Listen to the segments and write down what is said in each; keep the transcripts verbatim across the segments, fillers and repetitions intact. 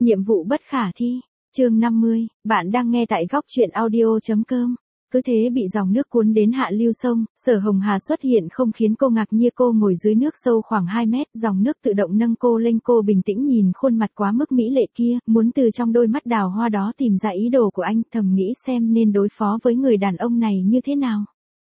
Nhiệm vụ bất khả thi. Chương năm mươi, bạn đang nghe tại góc truyện audio chấm com. Cứ thế bị dòng nước cuốn đến hạ lưu sông, Sở Hồng Hà xuất hiện không khiến cô ngạc nhiên. Cô ngồi dưới nước sâu khoảng hai mét, dòng nước tự động nâng cô lên. Cô bình tĩnh nhìn khuôn mặt quá mức mỹ lệ kia, muốn từ trong đôi mắt đào hoa đó tìm ra ý đồ của anh, thầm nghĩ xem nên đối phó với người đàn ông này như thế nào.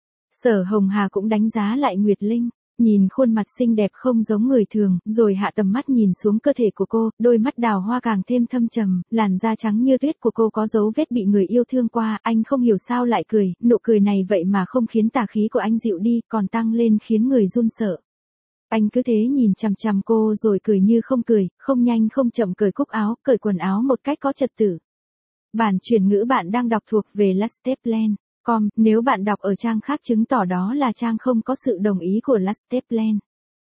Sở Hồng Hà cũng đánh giá lại Nguyệt Linh. Nhìn khuôn mặt xinh đẹp không giống người thường, rồi hạ tầm mắt nhìn xuống cơ thể của cô, đôi mắt đào hoa càng thêm thâm trầm, làn da trắng như tuyết của cô có dấu vết bị người yêu thương qua, anh không hiểu sao lại cười, nụ cười này vậy mà không khiến tà khí của anh dịu đi, còn tăng lên khiến người run sợ. Anh cứ thế nhìn chằm chằm cô rồi cười như không cười, không nhanh không chậm cởi cúc áo, cởi quần áo một cách có trật tự. Bản chuyển ngữ bạn đang đọc thuộc về Lasteplan. Com, nếu bạn đọc ở trang khác chứng tỏ đó là trang không có sự đồng ý của Lasteplan.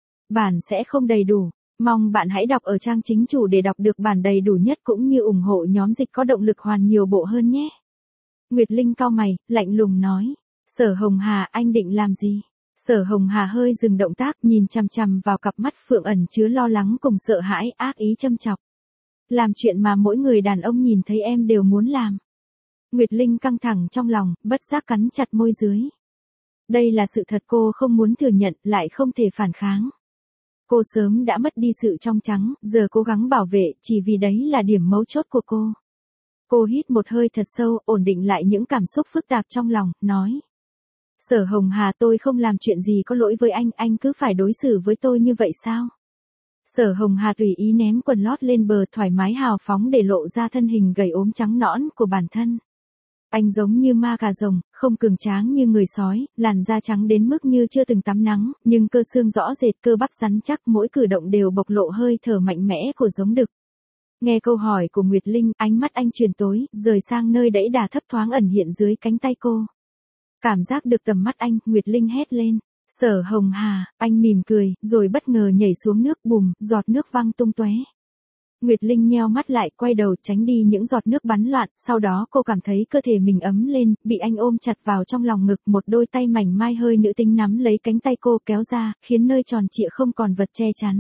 Bản sẽ không đầy đủ. Mong bạn hãy đọc ở trang chính chủ để đọc được bản đầy đủ nhất cũng như ủng hộ nhóm dịch có động lực hoàn nhiều bộ hơn nhé. Nguyệt Linh cau mày, lạnh lùng nói. Sở Hồng Hà, anh định làm gì? Sở Hồng Hà hơi dừng động tác, nhìn chằm chằm vào cặp mắt phượng ẩn chứa lo lắng cùng sợ hãi, ác ý châm chọc. Làm chuyện mà mỗi người đàn ông nhìn thấy em đều muốn làm. Nguyệt Linh căng thẳng trong lòng, bất giác cắn chặt môi dưới. Đây là sự thật cô không muốn thừa nhận, lại không thể phản kháng. Cô sớm đã mất đi sự trong trắng, giờ cố gắng bảo vệ, chỉ vì đấy là điểm mấu chốt của cô. Cô hít một hơi thật sâu, ổn định lại những cảm xúc phức tạp trong lòng, nói. Sở Hồng Hà, tôi không làm chuyện gì có lỗi với anh, anh cứ phải đối xử với tôi như vậy sao? Sở Hồng Hà tùy ý ném quần lót lên bờ, thoải mái hào phóng để lộ ra thân hình gầy ốm trắng nõn của bản thân. Anh giống như ma cà rồng, không cường tráng như người sói, làn da trắng đến mức như chưa từng tắm nắng, nhưng cơ xương rõ rệt, cơ bắp rắn chắc, mỗi cử động đều bộc lộ hơi thở mạnh mẽ của giống đực. Nghe câu hỏi của Nguyệt Linh, ánh mắt anh chuyển tối, rời sang nơi đẫy đà thấp thoáng ẩn hiện dưới cánh tay cô. Cảm giác được tầm mắt anh, Nguyệt Linh hét lên. Sở Hồng Hà, anh mỉm cười, rồi bất ngờ nhảy xuống nước, bùm, giọt nước văng tung tóe. Nguyệt Linh nheo mắt lại, quay đầu tránh đi những giọt nước bắn loạn, sau đó cô cảm thấy cơ thể mình ấm lên, bị anh ôm chặt vào trong lòng ngực, một đôi tay mảnh mai hơi nữ tính nắm lấy cánh tay cô kéo ra, khiến nơi tròn trịa không còn vật che chắn.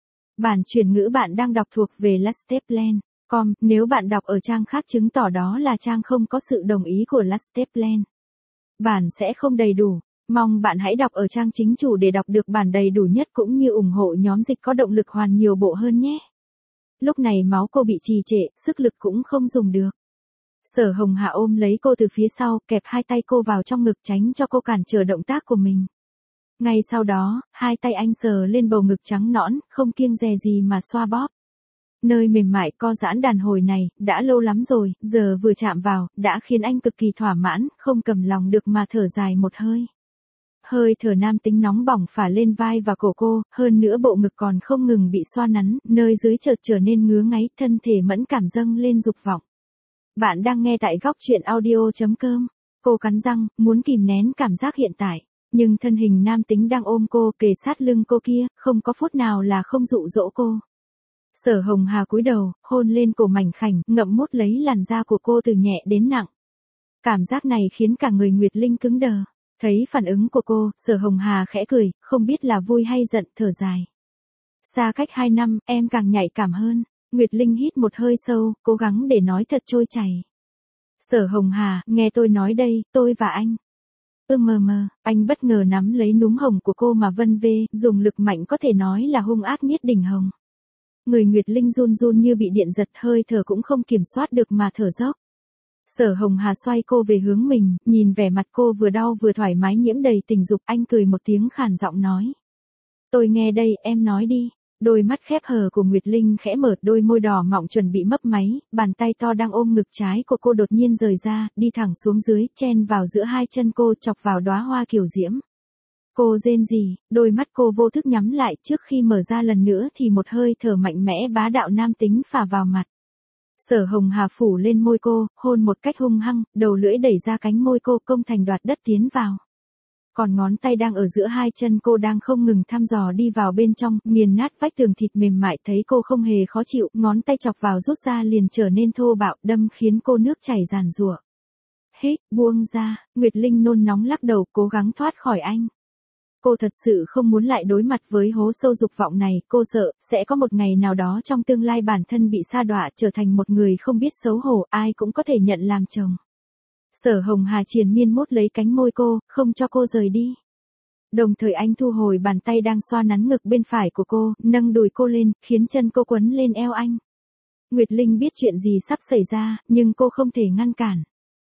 Bản chuyển ngữ bạn đang đọc thuộc về Lasteplan. Com, nếu bạn đọc ở trang khác chứng tỏ đó là trang không có sự đồng ý của Lasteplan. Bản sẽ không đầy đủ. Mong bạn hãy đọc ở trang chính chủ để đọc được bản đầy đủ nhất cũng như ủng hộ nhóm dịch có động lực hoàn nhiều bộ hơn nhé. Lúc này máu cô bị trì trệ, sức lực cũng không dùng được. Sở Hồng Hà ôm lấy cô từ phía sau, kẹp hai tay cô vào trong ngực tránh cho cô cản trở động tác của mình. Ngay sau đó, hai tay anh sờ lên bầu ngực trắng nõn, không kiêng dè gì mà xoa bóp. Nơi mềm mại co giãn đàn hồi này, đã lâu lắm rồi, giờ vừa chạm vào, đã khiến anh cực kỳ thỏa mãn, không cầm lòng được mà thở dài một hơi. Hơi thở nam tính nóng bỏng phả lên vai và cổ cô, hơn nữa bộ ngực còn không ngừng bị xoa nắn, nơi dưới chợt trở nên ngứa ngáy, thân thể mẫn cảm dâng lên dục vọng. Bạn đang nghe tại góc truyện audio chấm com. Cô cắn răng, muốn kìm nén cảm giác hiện tại, nhưng thân hình nam tính đang ôm cô, kề sát lưng cô kia, không có phút nào là không dụ dỗ cô. Sở Hồng Hà cúi đầu, hôn lên cổ mảnh khảnh, ngậm mút lấy làn da của cô từ nhẹ đến nặng. Cảm giác này khiến cả người Nguyệt Linh cứng đờ. Thấy phản ứng của cô, Sở Hồng Hà khẽ cười, không biết là vui hay giận, thở dài. Xa cách hai năm, em càng nhạy cảm hơn. Nguyệt Linh hít một hơi sâu, cố gắng để nói thật trôi chảy. Sở Hồng Hà, nghe tôi nói đây, tôi và anh. Ư mờ mờ, anh bất ngờ nắm lấy núm hồng của cô mà vân vê, dùng lực mạnh có thể nói là hung ác nhất đỉnh hồng. Người Nguyệt Linh run run như bị điện giật, hơi thở cũng không kiểm soát được mà thở dốc. Sở Hồng Hà xoay cô về hướng mình, nhìn vẻ mặt cô vừa đau vừa thoải mái nhiễm đầy tình dục, anh cười một tiếng khàn giọng nói. Tôi nghe đây, em nói đi. Đôi mắt khép hờ của Nguyệt Linh khẽ mở, đôi môi đỏ mọng chuẩn bị mấp máy, bàn tay to đang ôm ngực trái của cô đột nhiên rời ra, đi thẳng xuống dưới, chen vào giữa hai chân cô, chọc vào đóa hoa kiều diễm. Cô rên rỉ, đôi mắt cô vô thức nhắm lại, trước khi mở ra lần nữa thì một hơi thở mạnh mẽ bá đạo nam tính phả vào mặt. Sở Hồng Hà phủ lên môi cô, hôn một cách hung hăng, đầu lưỡi đẩy ra cánh môi cô, công thành đoạt đất tiến vào. Còn ngón tay đang ở giữa hai chân cô đang không ngừng thăm dò đi vào bên trong, nghiền nát vách tường thịt mềm mại, thấy cô không hề khó chịu, ngón tay chọc vào rút ra liền trở nên thô bạo, đâm khiến cô nước chảy ràn rụa. Hít, buông ra, Nguyệt Linh nôn nóng lắc đầu, cố gắng thoát khỏi anh. Cô thật sự không muốn lại đối mặt với hố sâu dục vọng này, cô sợ, sẽ có một ngày nào đó trong tương lai bản thân bị sa đọa trở thành một người không biết xấu hổ, ai cũng có thể nhận làm chồng. Sở Hồng Hà triền miên mốt lấy cánh môi cô, không cho cô rời đi. Đồng thời anh thu hồi bàn tay đang xoa nắn ngực bên phải của cô, nâng đùi cô lên, khiến chân cô quấn lên eo anh. Nguyệt Linh biết chuyện gì sắp xảy ra, nhưng cô không thể ngăn cản.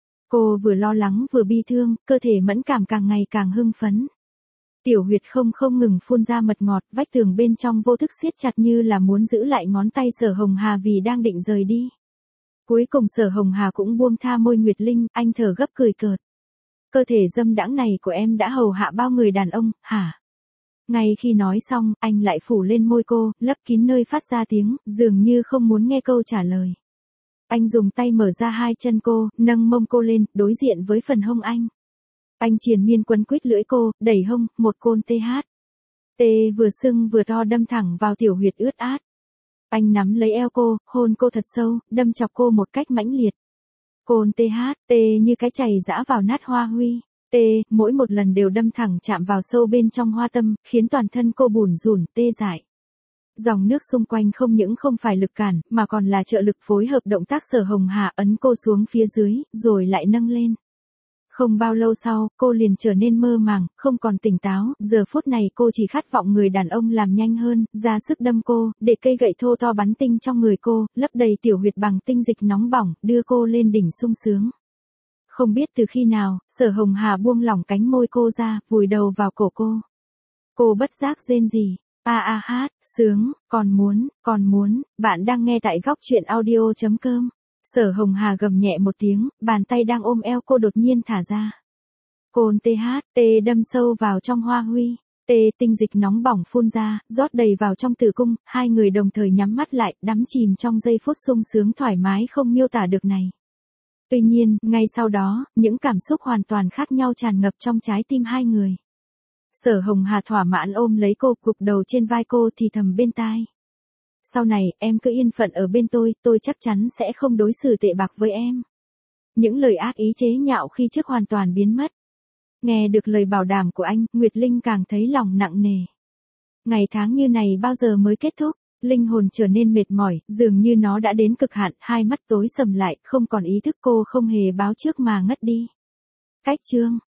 Cô vừa lo lắng vừa bi thương, cơ thể mẫn cảm càng ngày càng hưng phấn. Tiểu huyệt không không ngừng phun ra mật ngọt, vách tường bên trong vô thức siết chặt như là muốn giữ lại ngón tay Sở Hồng Hà vì đang định rời đi. Cuối cùng Sở Hồng Hà cũng buông tha môi Nguyệt Linh, anh thở gấp cười cợt. Cơ thể dâm đãng này của em đã hầu hạ bao người đàn ông, hả? Ngay khi nói xong, anh lại phủ lên môi cô, lấp kín nơi phát ra tiếng, dường như không muốn nghe câu trả lời. Anh dùng tay mở ra hai chân cô, nâng mông cô lên, đối diện với phần hông anh. Anh triền miên quấn quýt lưỡi cô, đẩy hông, một côn tê hát. Tê vừa sưng vừa to đâm thẳng vào tiểu huyệt ướt át. Anh nắm lấy eo cô, hôn cô thật sâu, đâm chọc cô một cách mãnh liệt. Côn tê hát, tê như cái chày giã vào nát hoa huy. Tê, mỗi một lần đều đâm thẳng chạm vào sâu bên trong hoa tâm, khiến toàn thân cô bủn rủn, tê dại. Dòng nước xung quanh không những không phải lực cản, mà còn là trợ lực phối hợp động tác Sở Hồng Hà ấn cô xuống phía dưới, rồi lại nâng lên. Không bao lâu sau, cô liền trở nên mơ màng, không còn tỉnh táo, giờ phút này cô chỉ khát vọng người đàn ông làm nhanh hơn, ra sức đâm cô, để cây gậy thô to bắn tinh trong người cô, lấp đầy tiểu huyệt bằng tinh dịch nóng bỏng, đưa cô lên đỉnh sung sướng. Không biết từ khi nào, Sở Hồng Hà buông lỏng cánh môi cô ra, vùi đầu vào cổ cô. Cô bất giác rên rỉ, a a hát, sướng, còn muốn, còn muốn, bạn đang nghe tại góc truyện audio chấm com. Sở Hồng Hà gầm nhẹ một tiếng, bàn tay đang ôm eo cô đột nhiên thả ra. Côn tê hát, tê đâm sâu vào trong hoa huy, tê tinh dịch nóng bỏng phun ra, rót đầy vào trong tử cung, hai người đồng thời nhắm mắt lại, đắm chìm trong giây phút sung sướng thoải mái không miêu tả được này. Tuy nhiên, ngay sau đó, những cảm xúc hoàn toàn khác nhau tràn ngập trong trái tim hai người. Sở Hồng Hà thỏa mãn ôm lấy cô, gục đầu trên vai cô thì thầm bên tai. Sau này, em cứ yên phận ở bên tôi, tôi chắc chắn sẽ không đối xử tệ bạc với em. Những lời ác ý chế nhạo khi trước hoàn toàn biến mất. Nghe được lời bảo đảm của anh, Nguyệt Linh càng thấy lòng nặng nề. Ngày tháng như này bao giờ mới kết thúc, linh hồn trở nên mệt mỏi, dường như nó đã đến cực hạn, hai mắt tối sầm lại, không còn ý thức, cô không hề báo trước mà ngất đi. Cách chương